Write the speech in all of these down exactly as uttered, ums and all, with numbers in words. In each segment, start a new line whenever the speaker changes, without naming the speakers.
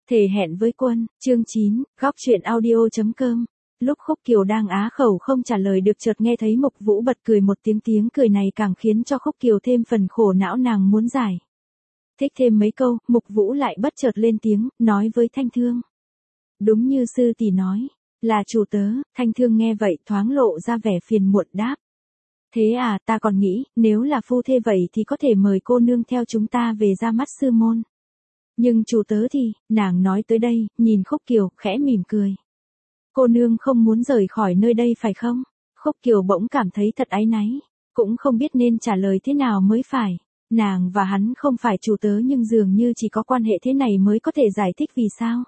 Thề hẹn với quân, chương chín, góc truyện audio.com. Lúc Khúc Kiều đang á khẩu không trả lời được chợt nghe thấy Mục Vũ bật cười một tiếng, tiếng cười này càng khiến cho Khúc Kiều thêm phần khổ não, nàng muốn giải thích thêm mấy câu, Mục Vũ lại bất chợt lên tiếng, nói với Thanh Thương. Đúng như sư tỷ nói, là chủ tớ. Thanh Thương nghe vậy thoáng lộ ra vẻ phiền muộn đáp. Thế à, ta còn nghĩ, nếu là phu thê vậy thì có thể mời cô nương theo chúng ta về ra mắt sư môn. Nhưng chủ tớ thì, nàng nói tới đây, nhìn Khúc Kiều, khẽ mỉm cười. Cô nương không muốn rời khỏi nơi đây phải không? Khúc Kiều bỗng cảm thấy thật áy náy, cũng không biết nên trả lời thế nào mới phải. Nàng và hắn không phải chủ tớ nhưng dường như chỉ có quan hệ thế này mới có thể giải thích vì sao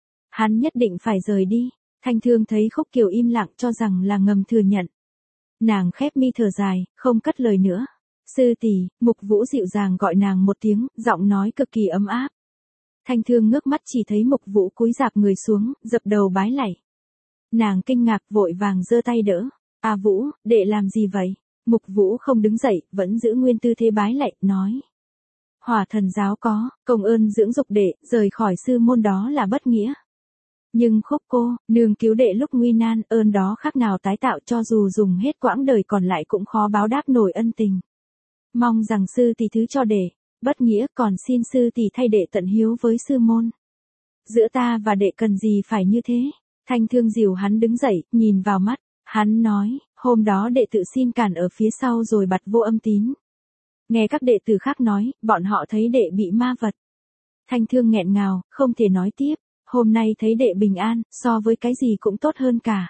hắn nhất định phải rời đi. Thanh Thương thấy Khúc Kiều im lặng cho rằng là ngầm thừa nhận. Nàng khép mi thở dài, không cất lời nữa. Sư tỷ, Mục Vũ dịu dàng gọi nàng một tiếng, giọng nói cực kỳ ấm áp. Thanh Thương ngước mắt chỉ thấy Mục Vũ cúi rạp người xuống, dập đầu bái lạy. Nàng kinh ngạc vội vàng giơ tay đỡ. À Vũ, đệ làm gì vậy? Mục Vũ không đứng dậy, vẫn giữ nguyên tư thế bái lạy, nói. Hỏa Thần giáo có, công ơn dưỡng dục đệ, rời khỏi sư môn đó là bất nghĩa. Nhưng Khúc cô, nương cứu đệ lúc nguy nan, ơn đó khác nào tái tạo, cho dù dùng hết quãng đời còn lại cũng khó báo đáp nổi ân tình. Mong rằng sư tỷ thứ cho đệ, bất nghĩa, còn xin sư tỷ thay đệ tận hiếu với sư môn. Giữa ta và đệ cần gì phải như thế? Thanh Thương dìu hắn đứng dậy, nhìn vào mắt, hắn nói, hôm đó đệ tự xin cản ở phía sau rồi bặt vô âm tín. Nghe các đệ tử khác nói, bọn họ thấy đệ bị ma vật. Thanh Thương nghẹn ngào, không thể nói tiếp. Hôm nay thấy đệ bình an, so với cái gì cũng tốt hơn cả.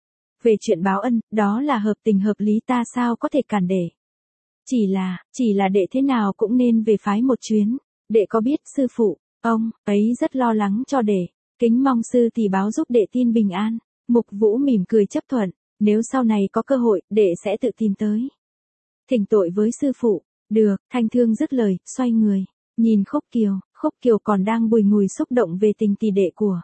Về chuyện báo ân, đó là hợp tình hợp lý, ta sao có thể cản đệ. Chỉ là, chỉ là đệ thế nào cũng nên về phái một chuyến. Đệ có biết sư phụ, ông ấy rất lo lắng cho đệ. Kính mong sư tỷ báo giúp đệ tin bình an. Mục Vũ mỉm cười chấp thuận. Nếu sau này có cơ hội, đệ sẽ tự tìm tới. Thỉnh tội với sư phụ. Được. Thanh Thương dứt lời, xoay người, nhìn Khúc Kiều. Khúc Kiều còn đang bùi ngùi xúc động về tình tỷ đệ của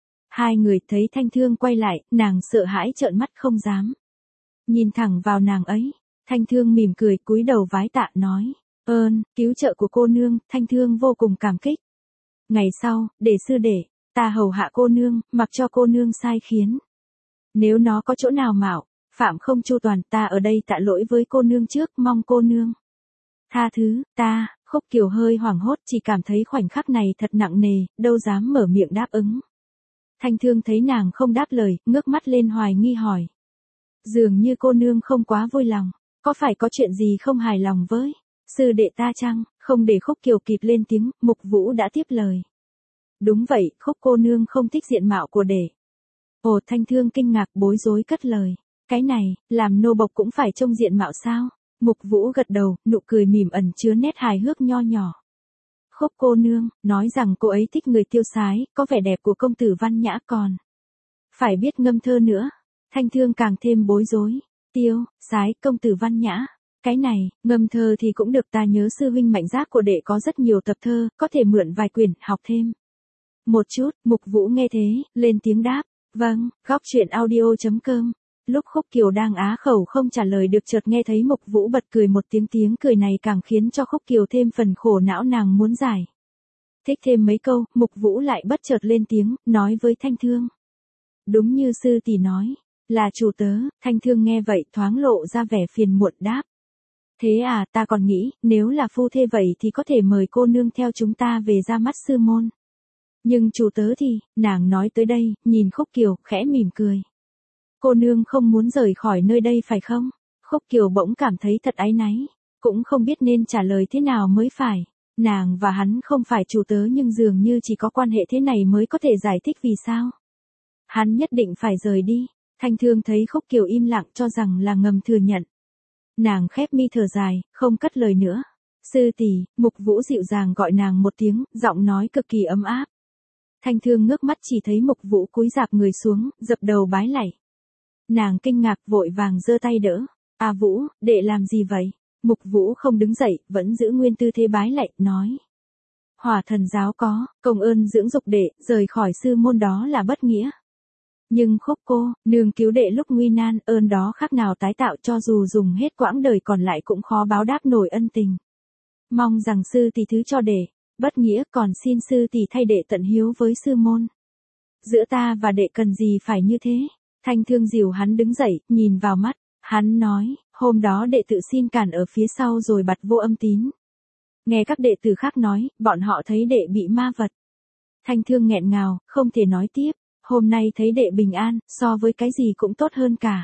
hai người. Thấy Thanh Thương quay lại, nàng sợ hãi trợn mắt không dám nhìn thẳng vào nàng ấy. Thanh Thương mỉm cười cúi đầu vái tạ nói. Ơn, cứu trợ của cô nương, Thanh Thương vô cùng cảm kích. Ngày sau, để sư đệ, ta hầu hạ cô nương, mặc cho cô nương sai khiến. Nếu nó có chỗ nào mạo phạm không chu toàn, ta ở đây tạ lỗi với cô nương trước, mong cô nương tha thứ. Ta, Khúc Kiều hơi hoảng hốt, chỉ cảm thấy khoảnh khắc này thật nặng nề, đâu dám mở miệng đáp ứng. Thanh Thương thấy nàng không đáp lời, ngước mắt lên hoài nghi hỏi. Dường như cô nương không quá vui lòng, có phải có chuyện gì không hài lòng với sư đệ ta chăng? Không để Khúc Kiều kịp lên tiếng, Mục Vũ đã tiếp lời. Đúng vậy, Khúc cô nương không thích diện mạo của đệ. Ồ, Thanh Thương kinh ngạc bối rối cất lời. Cái này, làm nô bộc cũng phải trông diện mạo sao? Mục Vũ gật đầu, nụ cười mỉm ẩn chứa nét hài hước nho nhỏ. Khúc cô nương, nói rằng cô ấy thích người tiêu sái, có vẻ đẹp của công tử văn nhã còn phải biết ngâm thơ nữa. Thanh Thương càng thêm bối rối. Tiêu, sái, công tử văn nhã. Cái này, ngâm thơ thì cũng được, ta nhớ sư huynh Mạnh Giác của đệ có rất nhiều tập thơ, có thể mượn vài quyển, học thêm một chút. Mục Vũ nghe thế, lên tiếng đáp. Vâng, góc truyện audio.com. Lúc Khúc Kiều đang á khẩu không trả lời được chợt nghe thấy Mục Vũ bật cười một tiếng, tiếng cười này càng khiến cho Khúc Kiều thêm phần khổ não, nàng muốn giải thích thêm mấy câu, Mục Vũ lại bất chợt lên tiếng, nói với Thanh Thương. Đúng như sư tỷ nói, là chủ tớ. Thanh Thương nghe vậy thoáng lộ ra vẻ phiền muộn đáp. Thế à, ta còn nghĩ, nếu là phu thê vậy thì có thể mời cô nương theo chúng ta về ra mắt sư môn. Nhưng chủ tớ thì, nàng nói tới đây, nhìn Khúc Kiều, khẽ mỉm cười. Cô nương không muốn rời khỏi nơi đây phải không? Khúc Kiều bỗng cảm thấy thật áy náy, cũng không biết nên trả lời thế nào mới phải. Nàng và hắn không phải chủ tớ nhưng dường như chỉ có quan hệ thế này mới có thể giải thích vì sao hắn nhất định phải rời đi. Thanh Thương thấy Khúc Kiều im lặng cho rằng là ngầm thừa nhận. Nàng khép mi thở dài, không cất lời nữa. Sư tỷ, Mục Vũ dịu dàng gọi nàng một tiếng, giọng nói cực kỳ ấm áp. Thanh Thương ngước mắt chỉ thấy Mục Vũ cúi rạp người xuống, dập đầu bái lạy. Nàng kinh ngạc vội vàng giơ tay đỡ. À Vũ, đệ làm gì vậy? Mục Vũ không đứng dậy, vẫn giữ nguyên tư thế bái lạy, nói. Hỏa Thần giáo có, công ơn dưỡng dục đệ, rời khỏi sư môn đó là bất nghĩa. Nhưng Khúc cô, nương cứu đệ lúc nguy nan, ơn đó khác nào tái tạo, cho dù dùng hết quãng đời còn lại cũng khó báo đáp nổi ân tình. Mong rằng sư tỷ thứ cho đệ, Bất nghĩa, còn xin sư tỷ thay đệ tận hiếu với sư môn. Giữa ta và đệ cần gì phải như thế? Thanh Thương dìu hắn đứng dậy, nhìn vào mắt, hắn nói, hôm đó đệ tự xin cản ở phía sau rồi bật vô âm tín. Nghe các đệ tử khác nói, bọn họ thấy đệ bị ma vật. Thanh Thương nghẹn ngào, không thể nói tiếp, hôm nay thấy đệ bình an, so với cái gì cũng tốt hơn cả.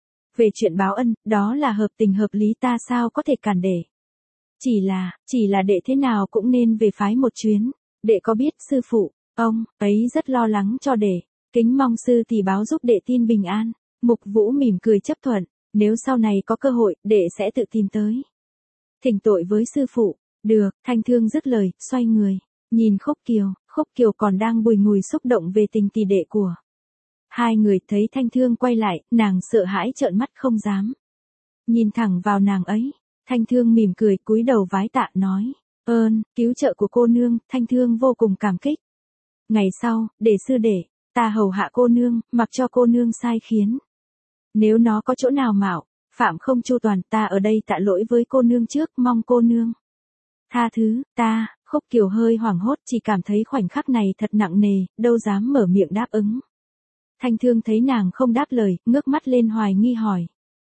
Về chuyện báo ân, đó là hợp tình hợp lý, ta sao có thể cản đệ. Chỉ là, chỉ là đệ thế nào cũng nên về phái một chuyến, đệ có biết sư phụ, ông ấy rất lo lắng cho đệ, kính mong sư tỷ báo giúp đệ tin bình an. Mục Vũ mỉm cười chấp thuận, nếu sau này có cơ hội, đệ sẽ tự tìm tới. Thỉnh tội với sư phụ, được, Thanh Thương dứt lời, xoay người, nhìn Khúc Kiều, Khúc Kiều còn đang bùi ngùi xúc động về tình tỷ đệ của. Hai người thấy Thanh Thương quay lại, nàng sợ hãi trợn mắt không dám. Nhìn thẳng vào nàng ấy, Thanh Thương mỉm cười cúi đầu vái tạ nói, ơn, cứu trợ của cô nương, Thanh Thương vô cùng cảm kích. Ngày sau, để sư đệ, ta hầu hạ cô nương, mặc cho cô nương sai khiến. Nếu nó có chỗ nào mạo, phạm không chu toàn, ta ở đây tạ lỗi với cô nương trước, mong cô nương tha thứ, ta. Khúc Kiều hơi hoảng hốt, chỉ cảm thấy khoảnh khắc này thật nặng nề, đâu dám mở miệng đáp ứng. Thanh Thương thấy nàng không đáp lời, ngước mắt lên hoài nghi hỏi.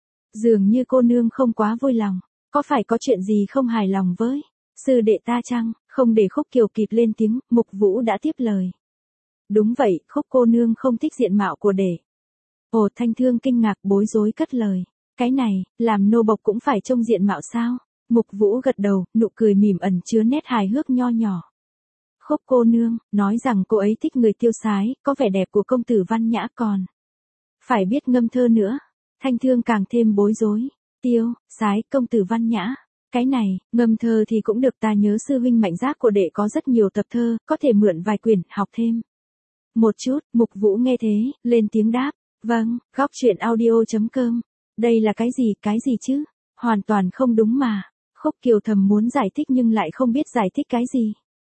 Dường như cô nương không quá vui lòng, có phải có chuyện gì không hài lòng với sư đệ ta chăng? Không để Khúc Kiều kịp lên tiếng, Mục Vũ đã tiếp lời. Đúng vậy, Khúc cô nương không thích diện mạo của đệ. Ồ, Thanh Thương kinh ngạc bối rối cất lời. Cái này, làm nô bộc cũng phải trông diện mạo sao? Mục Vũ gật đầu, nụ cười mỉm ẩn chứa nét hài hước nho nhỏ. Khúc cô nương, nói rằng cô ấy thích người tiêu sái, có vẻ đẹp của công tử văn nhã còn. Phải biết ngâm thơ nữa. Thanh Thương càng thêm bối rối. Tiêu, sái, công tử văn nhã. Cái này, ngâm thơ thì cũng được, ta nhớ sư huynh Mạnh Giác của đệ có rất nhiều tập thơ, có thể mượn vài quyển, học thêm. Một chút, Mục Vũ nghe thế, lên tiếng đáp. Vâng, góc truyện audio chấm com. Đây là cái gì, cái gì chứ? Hoàn toàn không đúng mà. Khúc Kiều thầm muốn giải thích nhưng lại không biết giải thích cái gì.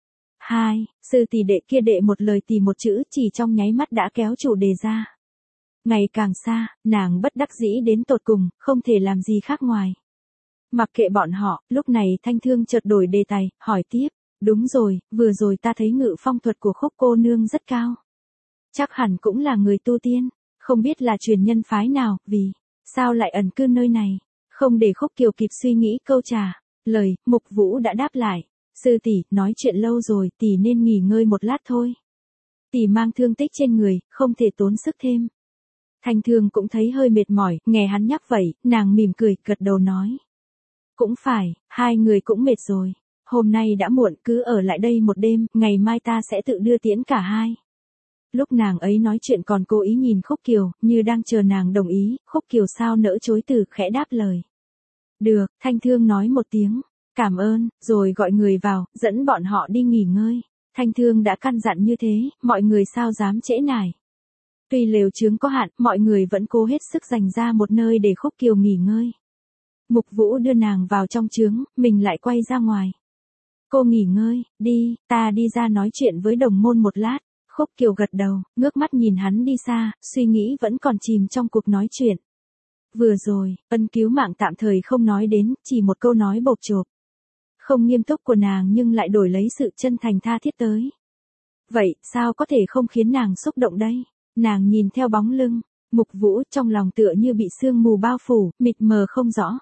Hai, sư tỷ đệ kia đệ một lời tì một chữ, chỉ trong nháy mắt đã kéo chủ đề ra. Ngày càng xa, nàng bất đắc dĩ đến tột cùng, không thể làm gì khác ngoài. Mặc kệ bọn họ, lúc này Thanh Thương chợt đổi đề tài, hỏi tiếp. Đúng rồi, vừa rồi ta thấy ngự phong thuật của Khúc cô nương rất cao. Chắc hẳn cũng là người tu tiên, không biết là truyền nhân phái nào, vì sao lại ẩn cư nơi này. Không để Khúc Kiều kịp suy nghĩ câu trả lời, Mục Vũ đã đáp lại. Sư tỷ, nói chuyện lâu rồi, tỷ nên nghỉ ngơi một lát thôi. Tỷ mang thương tích trên người, không thể tốn sức thêm. Thanh Thương cũng thấy hơi mệt mỏi, nghe hắn nhắc vậy, nàng mỉm cười, gật đầu nói. Cũng phải, hai người cũng mệt rồi. Hôm nay đã muộn, cứ ở lại đây một đêm, ngày mai ta sẽ tự đưa tiễn cả hai. Lúc nàng ấy nói chuyện còn cố ý nhìn Khúc Kiều, như đang chờ nàng đồng ý, Khúc Kiều sao nỡ chối từ, khẽ đáp lời. Được, Thanh Thương nói một tiếng, cảm ơn, rồi gọi người vào, dẫn bọn họ đi nghỉ ngơi. Thanh Thương đã căn dặn như thế, mọi người sao dám trễ nải. Tuy lều chướng có hạn, mọi người vẫn cố hết sức dành ra một nơi để Khúc Kiều nghỉ ngơi. Mục Vũ đưa nàng vào trong chướng, mình lại quay ra ngoài. Cô nghỉ ngơi, đi, ta đi ra nói chuyện với đồng môn một lát. Khúc Kiều gật đầu, ngước mắt nhìn hắn đi xa, suy nghĩ vẫn còn chìm trong cuộc nói chuyện. Vừa rồi, ân cứu mạng tạm thời không nói đến, chỉ một câu nói bộc chộp. Không nghiêm túc của nàng nhưng lại đổi lấy sự chân thành tha thiết tới. Vậy, sao có thể không khiến nàng xúc động đây? Nàng nhìn theo bóng lưng, Mục Vũ trong lòng tựa như bị sương mù bao phủ, mịt mờ không rõ.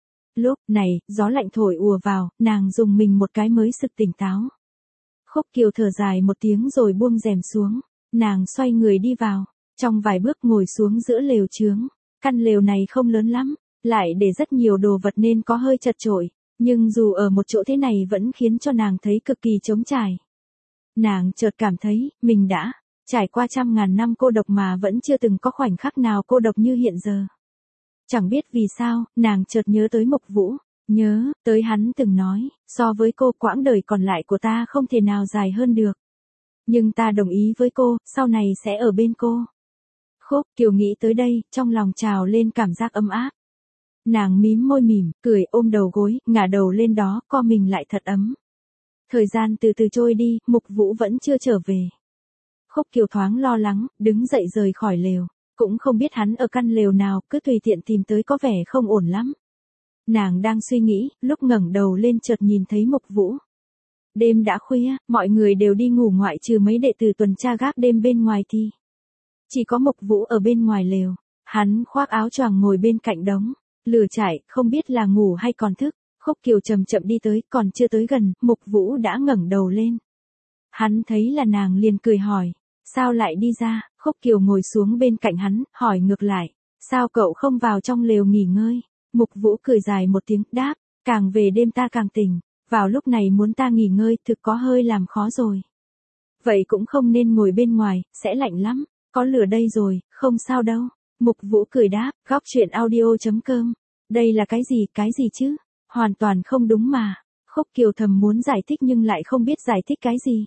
Lúc này, gió lạnh thổi ùa vào, nàng dùng mình một cái mới sực tỉnh táo. Khúc Kiều thở dài một tiếng rồi buông rèm xuống, nàng xoay người đi vào, trong vài bước ngồi xuống giữa lều chướng. Căn lều này không lớn lắm, lại để rất nhiều đồ vật nên có hơi chật chội, nhưng dù ở một chỗ thế này vẫn khiến cho nàng thấy cực kỳ trống trải. Nàng chợt cảm thấy, mình đã trải qua trăm ngàn năm cô độc mà vẫn chưa từng có khoảnh khắc nào cô độc như hiện giờ. Chẳng biết vì sao, nàng chợt nhớ tới Mục Vũ, nhớ tới hắn từng nói, so với cô quãng đời còn lại của ta không thể nào dài hơn được. Nhưng ta đồng ý với cô, sau này sẽ ở bên cô. Khúc Kiều nghĩ tới đây, trong lòng trào lên cảm giác ấm áp. Nàng mím môi mỉm, cười ôm đầu gối, ngả đầu lên đó, co mình lại thật ấm. Thời gian từ từ trôi đi, Mục Vũ vẫn chưa trở về. Khúc Kiều thoáng lo lắng, đứng dậy rời khỏi lều. Cũng không biết hắn ở căn lều nào, cứ tùy tiện tìm tới có vẻ không ổn lắm. Nàng đang suy nghĩ, lúc ngẩng đầu lên chợt nhìn thấy Mục Vũ. Đêm đã khuya, mọi người đều đi ngủ ngoại trừ mấy đệ tử tuần tra gác đêm bên ngoài thì. Chỉ có Mục Vũ ở bên ngoài lều. Hắn khoác áo choàng ngồi bên cạnh đống lửa trại, không biết là ngủ hay còn thức. Khúc Kiều chậm chậm đi tới, còn chưa tới gần, Mục Vũ đã ngẩng đầu lên. Hắn thấy là nàng liền cười hỏi, sao lại đi ra? Khúc Kiều ngồi xuống bên cạnh hắn, hỏi ngược lại, sao cậu không vào trong lều nghỉ ngơi? Mục Vũ cười dài một tiếng, đáp, càng về đêm ta càng tỉnh, vào lúc này muốn ta nghỉ ngơi thực có hơi làm khó rồi. Vậy cũng không nên ngồi bên ngoài, sẽ lạnh lắm, có lửa đây rồi, không sao đâu. Mục Vũ cười đáp, góc chuyện audio chấm com. Đây là cái gì, cái gì chứ? Hoàn toàn không đúng mà. Khúc Kiều thầm muốn giải thích nhưng lại không biết giải thích cái gì.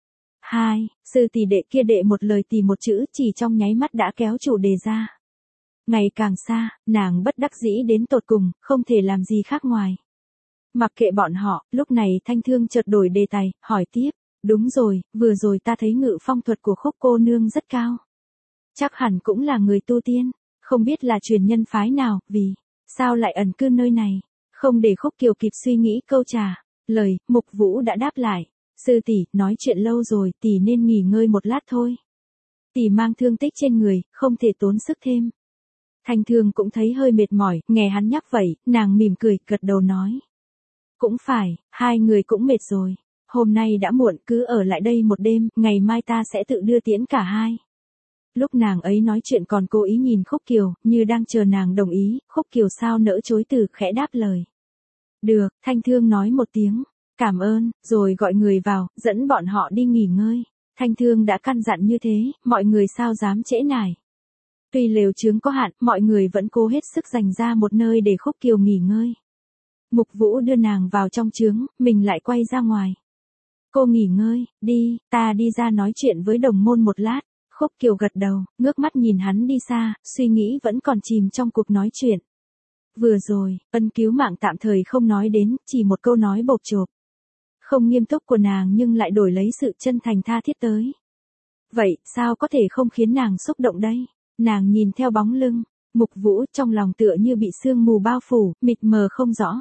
Hai, sư tỷ đệ kia đệ một lời tì một chữ chỉ trong nháy mắt đã kéo chủ đề ra. Ngày càng xa, nàng bất đắc dĩ đến tột cùng, không thể làm gì khác ngoài. Mặc kệ bọn họ, lúc này Thanh Thương chợt đổi đề tài, hỏi tiếp, đúng rồi, vừa rồi ta thấy ngự phong thuật của Khúc cô nương rất cao. Chắc hẳn cũng là người tu tiên, không biết là truyền nhân phái nào, vì sao lại ẩn cư nơi này. Không để Khúc Kiều kịp suy nghĩ câu trả lời, Mục Vũ đã đáp lại, sư tỷ, nói chuyện lâu rồi, tỷ nên nghỉ ngơi một lát thôi. Tỷ mang thương tích trên người, không thể tốn sức thêm. Thanh Thương cũng thấy hơi mệt mỏi, nghe hắn nhắc vậy, nàng mỉm cười, gật đầu nói. Cũng phải, hai người cũng mệt rồi. Hôm nay đã muộn, cứ ở lại đây một đêm, ngày mai ta sẽ tự đưa tiễn cả hai. Lúc nàng ấy nói chuyện còn cố ý nhìn Khúc Kiều, như đang chờ nàng đồng ý, Khúc Kiều sao nỡ chối từ, khẽ đáp lời. Được, Thanh Thương nói một tiếng, cảm ơn, rồi gọi người vào, dẫn bọn họ đi nghỉ ngơi. Thanh Thương đã căn dặn như thế, mọi người sao dám trễ nải. Tuy lều chướng có hạn, mọi người vẫn cố hết sức dành ra một nơi để Khúc Kiều nghỉ ngơi. Mục Vũ đưa nàng vào trong chướng, mình lại quay ra ngoài. Cô nghỉ ngơi, đi, ta đi ra nói chuyện với đồng môn một lát. Khúc Kiều gật đầu, ngước mắt nhìn hắn đi xa, suy nghĩ vẫn còn chìm trong cuộc nói chuyện. Vừa rồi, ân cứu mạng tạm thời không nói đến, chỉ một câu nói bộp chộp. Không nghiêm túc của nàng nhưng lại đổi lấy sự chân thành tha thiết tới. Vậy, sao có thể không khiến nàng xúc động đây? Nàng nhìn theo bóng lưng, Mục Vũ trong lòng tựa như bị sương mù bao phủ, mịt mờ không rõ.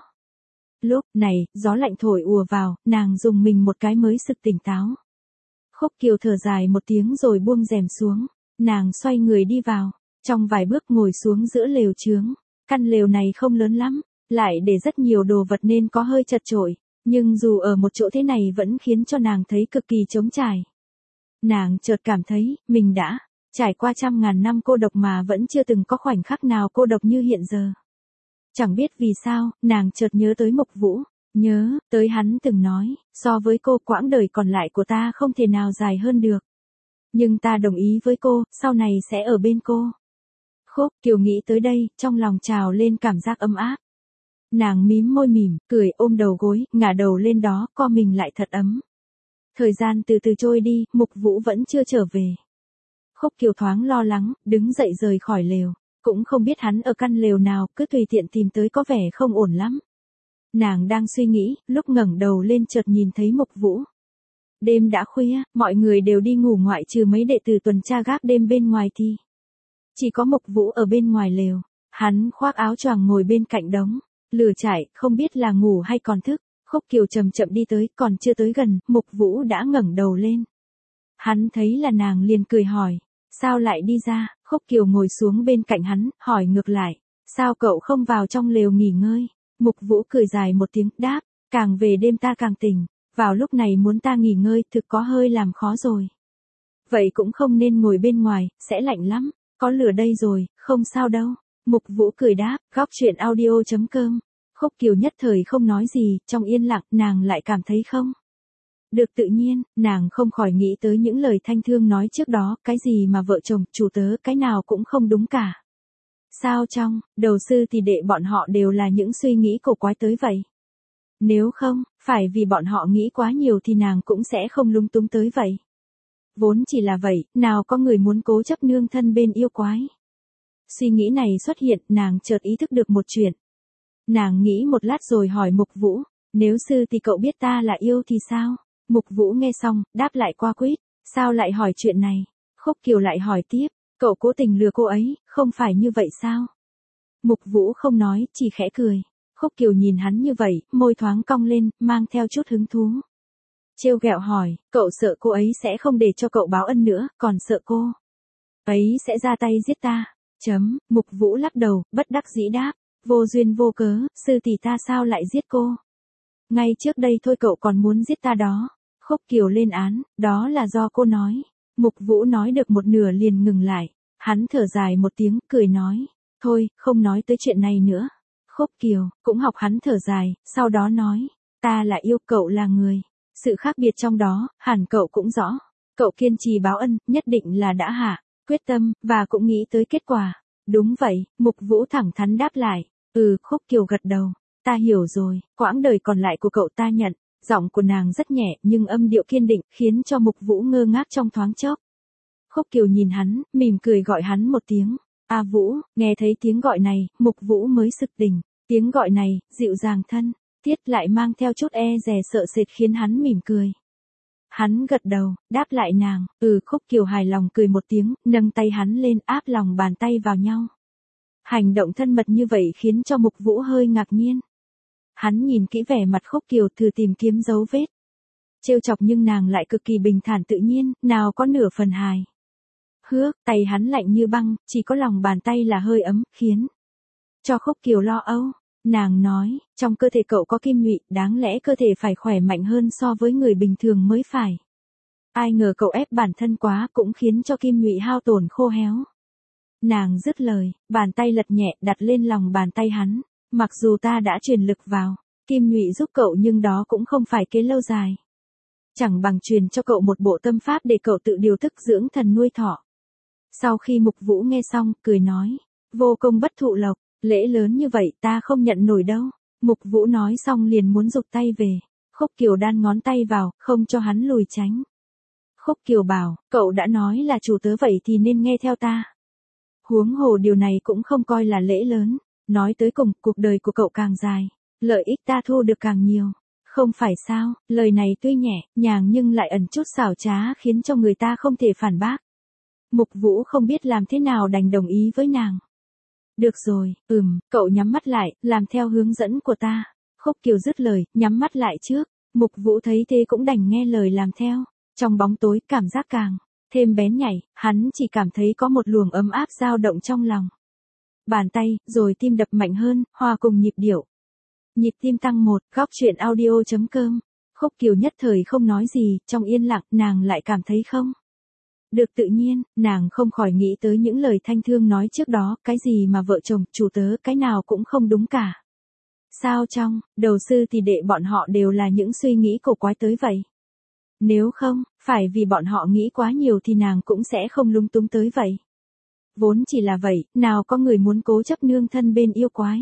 Lúc này, gió lạnh thổi ùa vào, nàng dùng mình một cái mới sực tỉnh táo. Khúc Kiều thở dài một tiếng rồi buông rèm xuống, nàng xoay người đi vào, trong vài bước ngồi xuống giữa lều chướng. Căn lều này không lớn lắm, lại để rất nhiều đồ vật nên có hơi chật chội, nhưng dù ở một chỗ thế này vẫn khiến cho nàng thấy cực kỳ trống trải. Nàng chợt cảm thấy, mình đã trải qua trăm ngàn năm cô độc mà vẫn chưa từng có khoảnh khắc nào cô độc như hiện giờ. Chẳng biết vì sao, nàng chợt nhớ tới Mục Vũ, nhớ tới hắn từng nói, so với cô quãng đời còn lại của ta không thể nào dài hơn được. Nhưng ta đồng ý với cô, sau này sẽ ở bên cô. Khúc Kiều nghĩ tới đây, trong lòng trào lên cảm giác ấm áp. Nàng mím môi mỉm, cười ôm đầu gối, ngả đầu lên đó, co mình lại thật ấm. Thời gian từ từ trôi đi, Mục Vũ vẫn chưa trở về. Khúc Kiều thoáng lo lắng, đứng dậy rời khỏi lều. Cũng không biết hắn ở căn lều nào, cứ tùy tiện tìm tới có vẻ không ổn lắm. Nàng đang suy nghĩ, lúc ngẩng đầu lên chợt nhìn thấy Mục Vũ. Đêm đã khuya, mọi người đều đi ngủ ngoại trừ mấy đệ tử tuần tra gác đêm bên ngoài thì. Chỉ có Mục Vũ ở bên ngoài lều. Hắn khoác áo choàng ngồi bên cạnh đống lửa trại, không biết là ngủ hay còn thức. Khúc Kiều chậm chậm đi tới, còn chưa tới gần, Mục Vũ đã ngẩng đầu lên. Hắn thấy là nàng liền cười hỏi, sao lại đi ra? Khúc Kiều ngồi xuống bên cạnh hắn, hỏi ngược lại, sao cậu không vào trong lều nghỉ ngơi? Mục Vũ cười dài một tiếng, đáp, càng về đêm ta càng tỉnh, vào lúc này muốn ta nghỉ ngơi thực có hơi làm khó rồi. Vậy cũng không nên ngồi bên ngoài, sẽ lạnh lắm, có lửa đây rồi, không sao đâu. Mục Vũ cười đáp, góc chuyện audio chấm com. Khúc Kiều nhất thời không nói gì, trong yên lặng, nàng lại cảm thấy không được tự nhiên, nàng không khỏi nghĩ tới những lời Thanh Thương nói trước đó, cái gì mà vợ chồng, chủ tớ, cái nào cũng không đúng cả. Sao trong đầu sư thì đệ bọn họ đều là những suy nghĩ cổ quái tới vậy? Nếu không, phải vì bọn họ nghĩ quá nhiều thì nàng cũng sẽ không lung tung tới vậy. Vốn chỉ là vậy, nào có người muốn cố chấp nương thân bên yêu quái. Suy nghĩ này xuất hiện, nàng chợt ý thức được một chuyện. Nàng nghĩ một lát rồi hỏi Mục Vũ, nếu sư thì cậu biết ta là yêu thì sao? Mục Vũ nghe xong, đáp lại qua quýt, sao lại hỏi chuyện này? Khúc Kiều lại hỏi tiếp, cậu cố tình lừa cô ấy, không phải như vậy sao? Mục Vũ không nói, chỉ khẽ cười. Khúc Kiều nhìn hắn như vậy, môi thoáng cong lên, mang theo chút hứng thú. Trêu ghẹo hỏi, cậu sợ cô ấy sẽ không để cho cậu báo ân nữa, còn sợ cô ấy sẽ ra tay giết ta. Chấm, Mục Vũ lắc đầu, bất đắc dĩ đáp, vô duyên vô cớ, sư tỷ ta sao lại giết cô? Ngay trước đây thôi cậu còn muốn giết ta đó. Khúc Kiều lên án, đó là do cô nói. Mục Vũ nói được một nửa liền ngừng lại. Hắn thở dài một tiếng, cười nói, thôi, không nói tới chuyện này nữa. Khúc Kiều cũng học hắn thở dài, sau đó nói, ta là yêu, cậu là người. Sự khác biệt trong đó, hẳn cậu cũng rõ. Cậu kiên trì báo ân, nhất định là đã hạ quyết tâm, và cũng nghĩ tới kết quả. Đúng vậy, Mục Vũ thẳng thắn đáp lại. Ừ, Khúc Kiều gật đầu. Ta hiểu rồi, quãng đời còn lại của cậu ta nhận. Giọng của nàng rất nhẹ nhưng âm điệu kiên định, khiến cho Mục Vũ ngơ ngác trong thoáng chốc. Khúc Kiều nhìn hắn, mỉm cười gọi hắn một tiếng. A Vũ, nghe thấy tiếng gọi này, Mục Vũ mới sực tỉnh. Tiếng gọi này, dịu dàng thân thiết lại mang theo chút e dè sợ sệt khiến hắn mỉm cười. Hắn gật đầu, đáp lại nàng, ừ. Khúc Kiều hài lòng cười một tiếng, nâng tay hắn lên áp lòng bàn tay vào nhau. Hành động thân mật như vậy khiến cho Mục Vũ hơi ngạc nhiên. Hắn nhìn kỹ vẻ mặt Khúc Kiều thử tìm kiếm dấu vết trêu chọc nhưng nàng lại cực kỳ bình thản tự nhiên, nào có nửa phần hài hước. Tay hắn lạnh như băng, chỉ có lòng bàn tay là hơi ấm, khiến cho Khúc Kiều lo âu. Nàng nói, trong cơ thể cậu có kim nhụy, đáng lẽ cơ thể phải khỏe mạnh hơn so với người bình thường mới phải. Ai ngờ cậu ép bản thân quá cũng khiến cho kim nhụy hao tổn khô héo. Nàng dứt lời, bàn tay lật nhẹ đặt lên lòng bàn tay hắn. Mặc dù ta đã truyền lực vào kim nhụy giúp cậu nhưng đó cũng không phải kế lâu dài. Chẳng bằng truyền cho cậu một bộ tâm pháp để cậu tự điều thức dưỡng thần nuôi thọ. Sau khi Mục Vũ nghe xong, cười nói, vô công bất thụ lộc, lễ lớn như vậy ta không nhận nổi đâu. Mục Vũ nói xong liền muốn giục tay về. Khúc Kiều đan ngón tay vào, không cho hắn lùi tránh. Khúc Kiều bảo, cậu đã nói là chủ tớ vậy thì nên nghe theo ta. Huống hồ điều này cũng không coi là lễ lớn. Nói tới cùng, cuộc đời của cậu càng dài, lợi ích ta thu được càng nhiều. Không phải sao? Lời này tuy nhẹ, nhàng nhưng lại ẩn chút xảo trá khiến cho người ta không thể phản bác. Mục Vũ không biết làm thế nào đành đồng ý với nàng. Được rồi, ừm, cậu nhắm mắt lại, làm theo hướng dẫn của ta. Khúc Kiều dứt lời, nhắm mắt lại trước. Mục Vũ thấy thế cũng đành nghe lời làm theo. Trong bóng tối, cảm giác càng thêm bén nhảy, hắn chỉ cảm thấy có một luồng ấm áp dao động trong lòng. Bàn tay, rồi tim đập mạnh hơn, hòa cùng nhịp điệu. Nhịp tim tăng một, góc truyện audio chấm com. Khúc Kiều nhất thời không nói gì, trong yên lặng, nàng lại cảm thấy không được tự nhiên, nàng không khỏi nghĩ tới những lời Thanh Thương nói trước đó, cái gì mà vợ chồng, chủ tớ, cái nào cũng không đúng cả. Sao trong đầu sư thì đệ bọn họ đều là những suy nghĩ cổ quái tới vậy? Nếu không, phải vì bọn họ nghĩ quá nhiều thì nàng cũng sẽ không lung tung tới vậy. Vốn chỉ là vậy, nào có người muốn cố chấp nương thân bên yêu quái.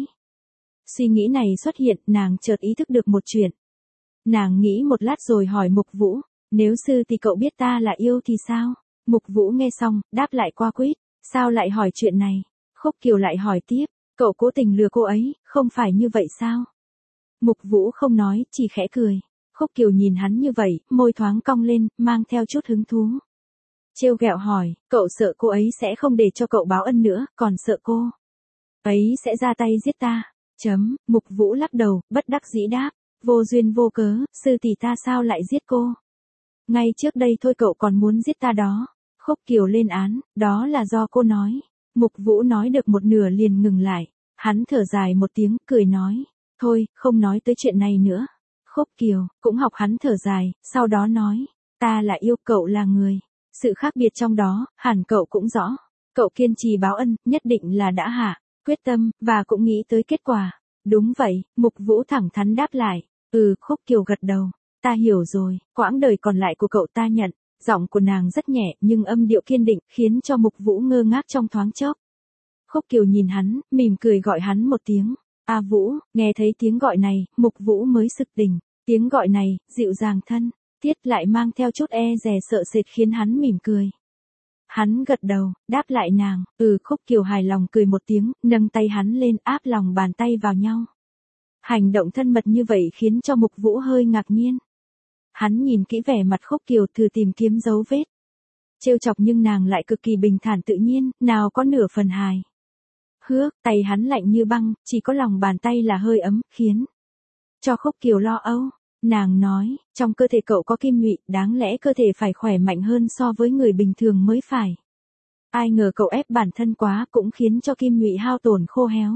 Suy nghĩ này xuất hiện, nàng chợt ý thức được một chuyện. Nàng nghĩ một lát rồi hỏi Mục Vũ, nếu sư thì cậu biết ta là yêu thì sao? Mục Vũ nghe xong, đáp lại qua quýt, sao lại hỏi chuyện này? Khúc Kiều lại hỏi tiếp, cậu cố tình lừa cô ấy, không phải như vậy sao? Mục Vũ không nói, chỉ khẽ cười. Khúc Kiều nhìn hắn như vậy, môi thoáng cong lên, mang theo chút hứng thú. Trêu ghẹo hỏi, cậu sợ cô ấy sẽ không để cho cậu báo ân nữa, còn sợ cô ấy sẽ ra tay giết ta. Chấm, Mục Vũ lắc đầu, bất đắc dĩ đáp, vô duyên vô cớ, sư tỷ ta sao lại giết cô? Ngay trước đây thôi cậu còn muốn giết ta đó. Khúc Kiều lên án, đó là do cô nói. Mục Vũ nói được một nửa liền ngừng lại. Hắn thở dài một tiếng, cười nói, thôi, không nói tới chuyện này nữa. Khúc Kiều cũng học hắn thở dài, sau đó nói, ta là yêu, cậu là người. Sự khác biệt trong đó, hẳn cậu cũng rõ. Cậu kiên trì báo ân, nhất định là đã hạ quyết tâm, và cũng nghĩ tới kết quả. Đúng vậy, Mục Vũ thẳng thắn đáp lại. Ừ, Khúc Kiều gật đầu. Ta hiểu rồi, quãng đời còn lại của cậu ta nhận. Giọng của nàng rất nhẹ nhưng âm điệu kiên định, khiến cho Mục Vũ ngơ ngác trong thoáng chốc. Khúc Kiều nhìn hắn, mỉm cười gọi hắn một tiếng. A Vũ, nghe thấy tiếng gọi này, Mục Vũ mới sực tỉnh. Tiếng gọi này, dịu dàng thân thiết lại mang theo chút e dè sợ sệt khiến hắn mỉm cười. Hắn gật đầu, đáp lại nàng, ừ. Khúc Kiều hài lòng cười một tiếng, nâng tay hắn lên áp lòng bàn tay vào nhau. Hành động thân mật như vậy khiến cho Mục Vũ hơi ngạc nhiên. Hắn nhìn kỹ vẻ mặt Khúc Kiều thử tìm kiếm dấu vết trêu chọc nhưng nàng lại cực kỳ bình thản tự nhiên, nào có nửa phần hài hước. Tay hắn lạnh như băng, chỉ có lòng bàn tay là hơi ấm, khiến cho Khúc Kiều lo âu. Nàng nói, trong cơ thể cậu có kim nhụy, đáng lẽ cơ thể phải khỏe mạnh hơn so với người bình thường mới phải. Ai ngờ cậu ép bản thân quá cũng khiến cho kim nhụy hao tổn khô héo.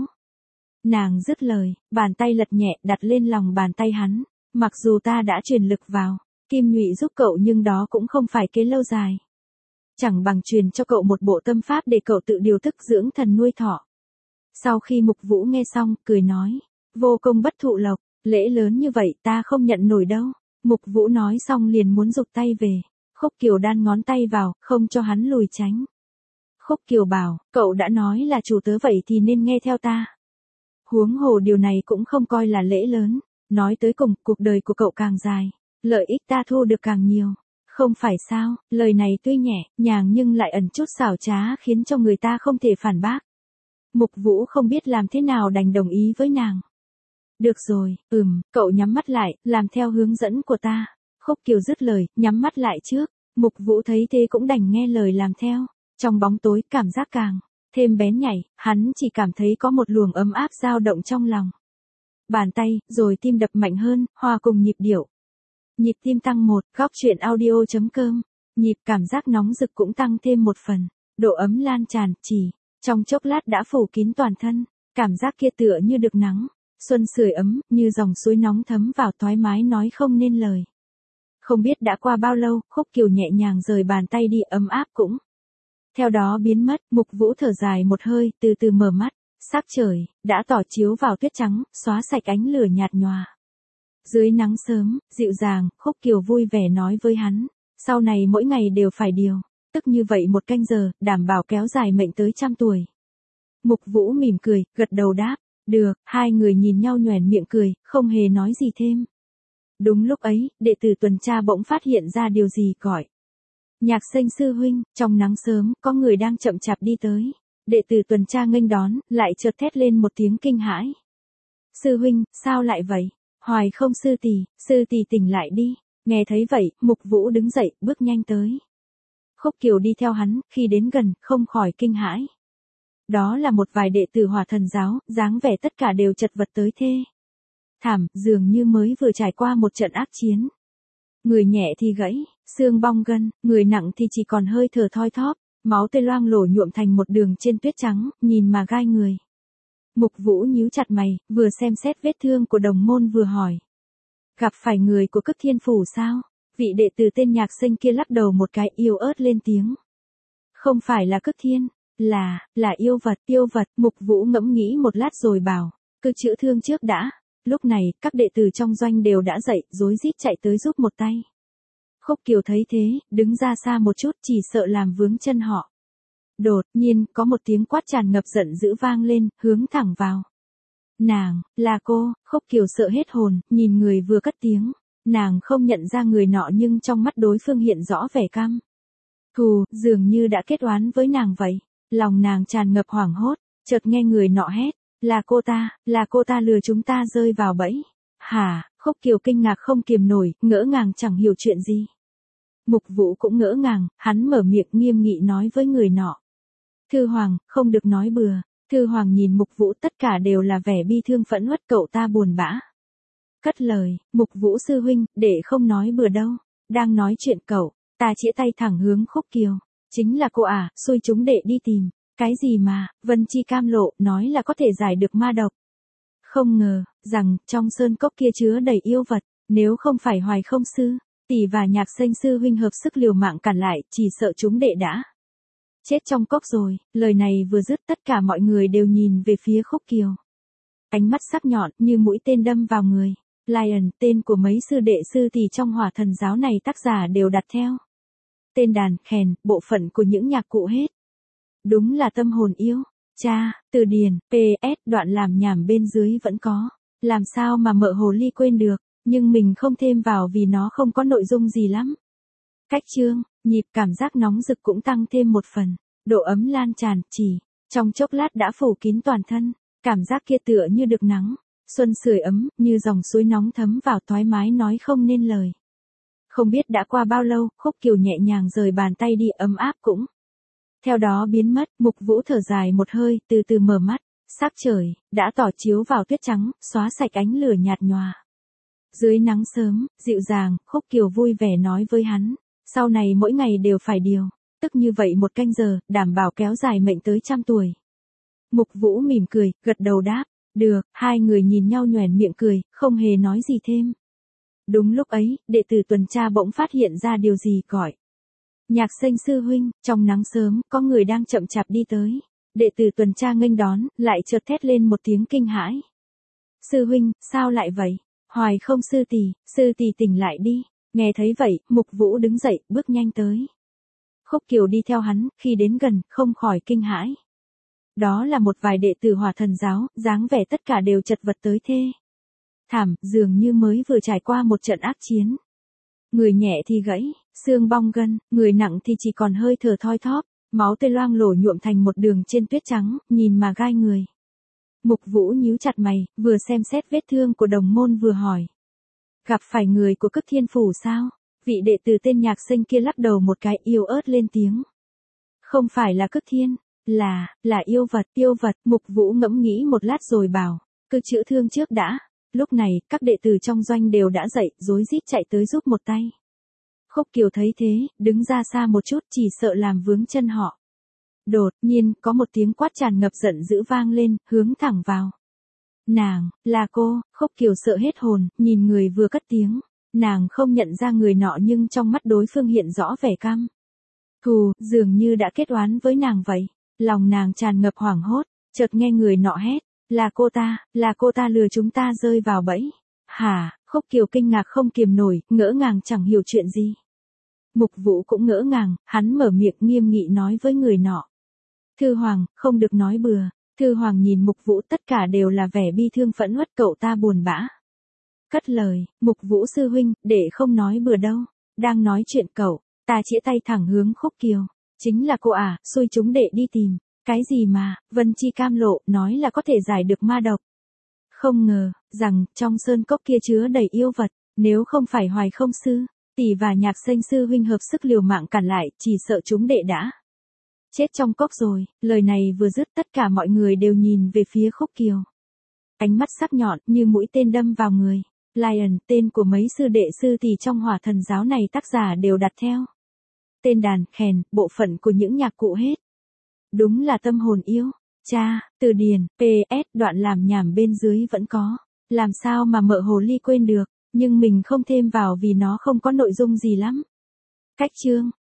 Nàng dứt lời, bàn tay lật nhẹ đặt lên lòng bàn tay hắn. Mặc dù ta đã truyền lực vào, kim nhụy giúp cậu nhưng đó cũng không phải kế lâu dài. Chẳng bằng truyền cho cậu một bộ tâm pháp để cậu tự điều thức dưỡng thần nuôi thọ. Sau khi Mục Vũ nghe xong, cười nói, vô công bất thụ lộc, lễ lớn như vậy ta không nhận nổi đâu. Mục Vũ nói xong liền muốn giục tay về. Khúc Kiều đan ngón tay vào, không cho hắn lùi tránh. Khúc Kiều bảo, cậu đã nói là chủ tớ vậy thì nên nghe theo ta. Huống hồ điều này cũng không coi là lễ lớn. Nói tới cùng, cuộc đời của cậu càng dài, lợi ích ta thu được càng nhiều. Không phải sao, lời này tuy nhẹ, nhàng nhưng lại ẩn chút xảo trá khiến cho người ta không thể phản bác. Mục Vũ không biết làm thế nào đành đồng ý với nàng. Được rồi, ừm, cậu nhắm mắt lại, làm theo hướng dẫn của ta. Khúc Kiều dứt lời, nhắm mắt lại trước. Mục Vũ thấy thế cũng đành nghe lời làm theo. Trong bóng tối, cảm giác càng thêm bén nhảy, hắn chỉ cảm thấy có một luồng ấm áp dao động trong lòng. Bàn tay, rồi tim đập mạnh hơn, hòa cùng nhịp điệu. Nhịp tim tăng một, góc truyện audio chấm com. Nhịp cảm giác nóng rực cũng tăng thêm một phần. Độ ấm lan tràn, chỉ trong chốc lát đã phủ kín toàn thân. Cảm giác kia tựa như được nắng xuân sưởi ấm, như dòng suối nóng thấm vào thoải mái nói không nên lời. Không biết đã qua bao lâu, Khúc Kiều nhẹ nhàng rời bàn tay đi, ấm áp cũng theo đó biến mất. Mục Vũ thở dài một hơi, từ từ mở mắt. Sắc trời đã tỏ chiếu vào tuyết trắng, xóa sạch ánh lửa nhạt nhòa. Dưới nắng sớm, dịu dàng, Khúc Kiều vui vẻ nói với hắn, sau này mỗi ngày đều phải điều, tức như vậy một canh giờ, đảm bảo kéo dài mệnh tới trăm tuổi. Mục Vũ mỉm cười, gật đầu đáp, được. Hai người nhìn nhau nhoẻn miệng cười, không hề nói gì thêm. Đúng lúc ấy, đệ tử tuần tra bỗng phát hiện ra điều gì, gọi, Nhạc Xanh sư huynh. Trong nắng sớm, có người đang chậm chạp đi tới. Đệ tử tuần tra nghênh đón, lại chợt thét lên một tiếng kinh hãi. Sư huynh, sao lại vậy? Hoài không sư tỷ, sư tỷ tỉnh lại đi. Nghe thấy vậy, Mục Vũ đứng dậy, bước nhanh tới. Khúc Kiều đi theo hắn, khi đến gần, không khỏi kinh hãi. Đó là một vài đệ tử Hỏa Thần giáo, dáng vẻ tất cả đều chật vật tới thê thảm, dường như mới vừa trải qua một trận ác chiến. Người nhẹ thì gãy xương bong gân, người nặng thì chỉ còn hơi thở thoi thóp, máu tươi loang lổ nhuộm thành một đường trên tuyết trắng, nhìn mà gai người. Mục Vũ nhíu chặt mày, vừa xem xét vết thương của đồng môn vừa hỏi. Gặp phải người của Cực Thiên Phủ sao? Vị đệ tử tên Nhạc Xanh kia lắc đầu một cái, yếu ớt lên tiếng. Không phải là Cực Thiên, là, là yêu vật, yêu vật. Mục Vũ ngẫm nghĩ một lát rồi bảo, cứ chữa thương trước đã. Lúc này, các đệ tử trong doanh đều đã dậy, rối rít chạy tới giúp một tay. Khúc Kiều thấy thế, đứng ra xa một chút, chỉ sợ làm vướng chân họ. Đột nhiên, có một tiếng quát tràn ngập giận dữ vang lên, hướng thẳng vào. Nàng, là cô. Khúc Kiều sợ hết hồn, nhìn người vừa cất tiếng. Nàng không nhận ra người nọ nhưng trong mắt đối phương hiện rõ vẻ căm thù, dường như đã kết oán với nàng vậy. Lòng nàng tràn ngập hoảng hốt, chợt nghe người nọ hét. Là cô ta, là cô ta lừa chúng ta rơi vào bẫy. Hả? Khúc Kiều kinh ngạc không kiềm nổi, ngỡ ngàng chẳng hiểu chuyện gì. Mục Vũ cũng ngỡ ngàng, hắn mở miệng nghiêm nghị nói với người nọ. Thư Hoàng, không được nói bừa. Thư Hoàng nhìn Mục Vũ, tất cả đều là vẻ bi thương phẫn uất, cậu ta buồn bã. Cất lời, Mục Vũ sư huynh, để không nói bừa đâu. Đang nói chuyện cậu, ta chĩa tay thẳng hướng Khúc Kiều. Chính là cô à, xui chúng đệ đi tìm. Cái gì mà, Vân Chi cam lộ, nói là có thể giải được ma độc. Không ngờ, rằng, trong sơn cốc kia chứa đầy yêu vật, nếu không phải Hoài không sư, tỷ và Nhạc Xanh sư huynh hợp sức liều mạng cản lại, chỉ sợ chúng đệ đã chết trong cốc rồi. Lời này vừa dứt, tất cả mọi người đều nhìn về phía Khúc Kiều. Ánh mắt sắc nhọn, như mũi tên đâm vào người. Lion, tên của mấy sư đệ sư tỷ trong Hỏa Thần giáo này tác giả đều đặt theo tên đàn, khen, bộ phận của những nhạc cụ hết. Đúng là tâm hồn yêu. Cha, từ điển, pê ét, đoạn làm nhảm bên dưới vẫn có. Làm sao mà mợ hồ ly quên được, nhưng mình không thêm vào vì nó không có nội dung gì lắm. Cách chương, nhịp cảm giác nóng rực cũng tăng thêm một phần. Độ ấm lan tràn, chỉ trong chốc lát đã phủ kín toàn thân. Cảm giác kia tựa như được nắng xuân sưởi ấm, như dòng suối nóng thấm vào thoải mái nói không nên lời. Không biết đã qua bao lâu, Khúc Kiều nhẹ nhàng rời bàn tay đi, ấm áp cũng theo đó biến mất. Mục Vũ thở dài một hơi, từ từ mở mắt. Sắc trời đã tỏ chiếu vào tuyết trắng, xóa sạch ánh lửa nhạt nhòa. Dưới nắng sớm, dịu dàng, Khúc Kiều vui vẻ nói với hắn, sau này mỗi ngày đều phải điều, tức như vậy một canh giờ, đảm bảo kéo dài mệnh tới trăm tuổi. Mục Vũ mỉm cười, gật đầu đáp, được, hai người nhìn nhau nhoẻn miệng cười, không hề nói gì thêm. Đúng lúc ấy, đệ tử tuần tra bỗng phát hiện ra điều gì gọi. Nhạc Xanh sư huynh, trong nắng sớm, có người đang chậm chạp đi tới. Đệ tử tuần tra nghênh đón, lại chợt thét lên một tiếng kinh hãi. Sư huynh, sao lại vậy? Hoài không sư tỷ, sư tỷ tỉnh lại đi. Nghe thấy vậy, Mục Vũ đứng dậy, bước nhanh tới. Khúc Kiều đi theo hắn, khi đến gần, không khỏi kinh hãi. Đó là một vài đệ tử Hỏa Thần giáo, dáng vẻ tất cả đều chật vật tới thê thảm, dường như mới vừa trải qua một trận ác chiến. Người nhẹ thì gãy, xương bong gân, người nặng thì chỉ còn hơi thở thoi thóp, máu tươi loang lổ nhuộm thành một đường trên tuyết trắng, nhìn mà gai người. Mục Vũ nhíu chặt mày, vừa xem xét vết thương của đồng môn vừa hỏi. Gặp phải người của Cực Thiên Phủ sao? Vị đệ tử tên Nhạc Xanh kia lắc đầu một cái, yếu ớt lên tiếng. Không phải là Cực Thiên, là, là yêu vật, yêu vật. Mục Vũ ngẫm nghĩ một lát rồi bảo, cứ chữa thương trước đã. Lúc này, các đệ tử trong doanh đều đã dậy, rối rít chạy tới giúp một tay. Khúc Kiều thấy thế, đứng ra xa một chút, chỉ sợ làm vướng chân họ. Đột nhiên, có một tiếng quát tràn ngập giận dữ vang lên, hướng thẳng vào. Nàng, là cô. Khúc Kiều sợ hết hồn, nhìn người vừa cất tiếng. Nàng không nhận ra người nọ nhưng trong mắt đối phương hiện rõ vẻ căm thù, dường như đã kết oán với nàng vậy. Lòng nàng tràn ngập hoảng hốt, chợt nghe người nọ hét. Là cô ta, là cô ta lừa chúng ta rơi vào bẫy. Hả? Khúc Kiều kinh ngạc không kiềm nổi, ngỡ ngàng chẳng hiểu chuyện gì. Mục Vũ cũng ngỡ ngàng, hắn mở miệng nghiêm nghị nói với người nọ. Thư Hoàng, không được nói bừa. Thư Hoàng nhìn Mục Vũ, tất cả đều là vẻ bi thương phẫn uất, cậu ta buồn bã. Cất lời, Mục Vũ sư huynh, để không nói bừa đâu. Đang nói chuyện cậu, ta chĩa tay thẳng hướng Khúc Kiều. Chính là cô à, xui chúng đệ đi tìm. Cái gì mà, Vân Chi cam lộ, nói là có thể giải được ma độc. Không ngờ, rằng, trong sơn cốc kia chứa đầy yêu vật, nếu không phải Hoài không sư, tỷ và Nhạc Xanh sư huynh hợp sức liều mạng cản lại, chỉ sợ chúng đệ đã chết trong cốc rồi. Lời này vừa dứt, tất cả mọi người đều nhìn về phía Khúc Kiều. Ánh mắt sắc nhọn, như mũi tên đâm vào người. Lion, tên của mấy sư đệ sư tỷ trong Hỏa Thần giáo này tác giả đều đặt theo. Tên đàn, kèn, bộ phận của những nhạc cụ hết. Đúng là tâm hồn yêu. Cha, từ điển, pê ét, đoạn làm nhảm bên dưới vẫn có. Làm sao mà mợ hồ ly quên được, nhưng mình không thêm vào vì nó không có nội dung gì lắm. Cách chương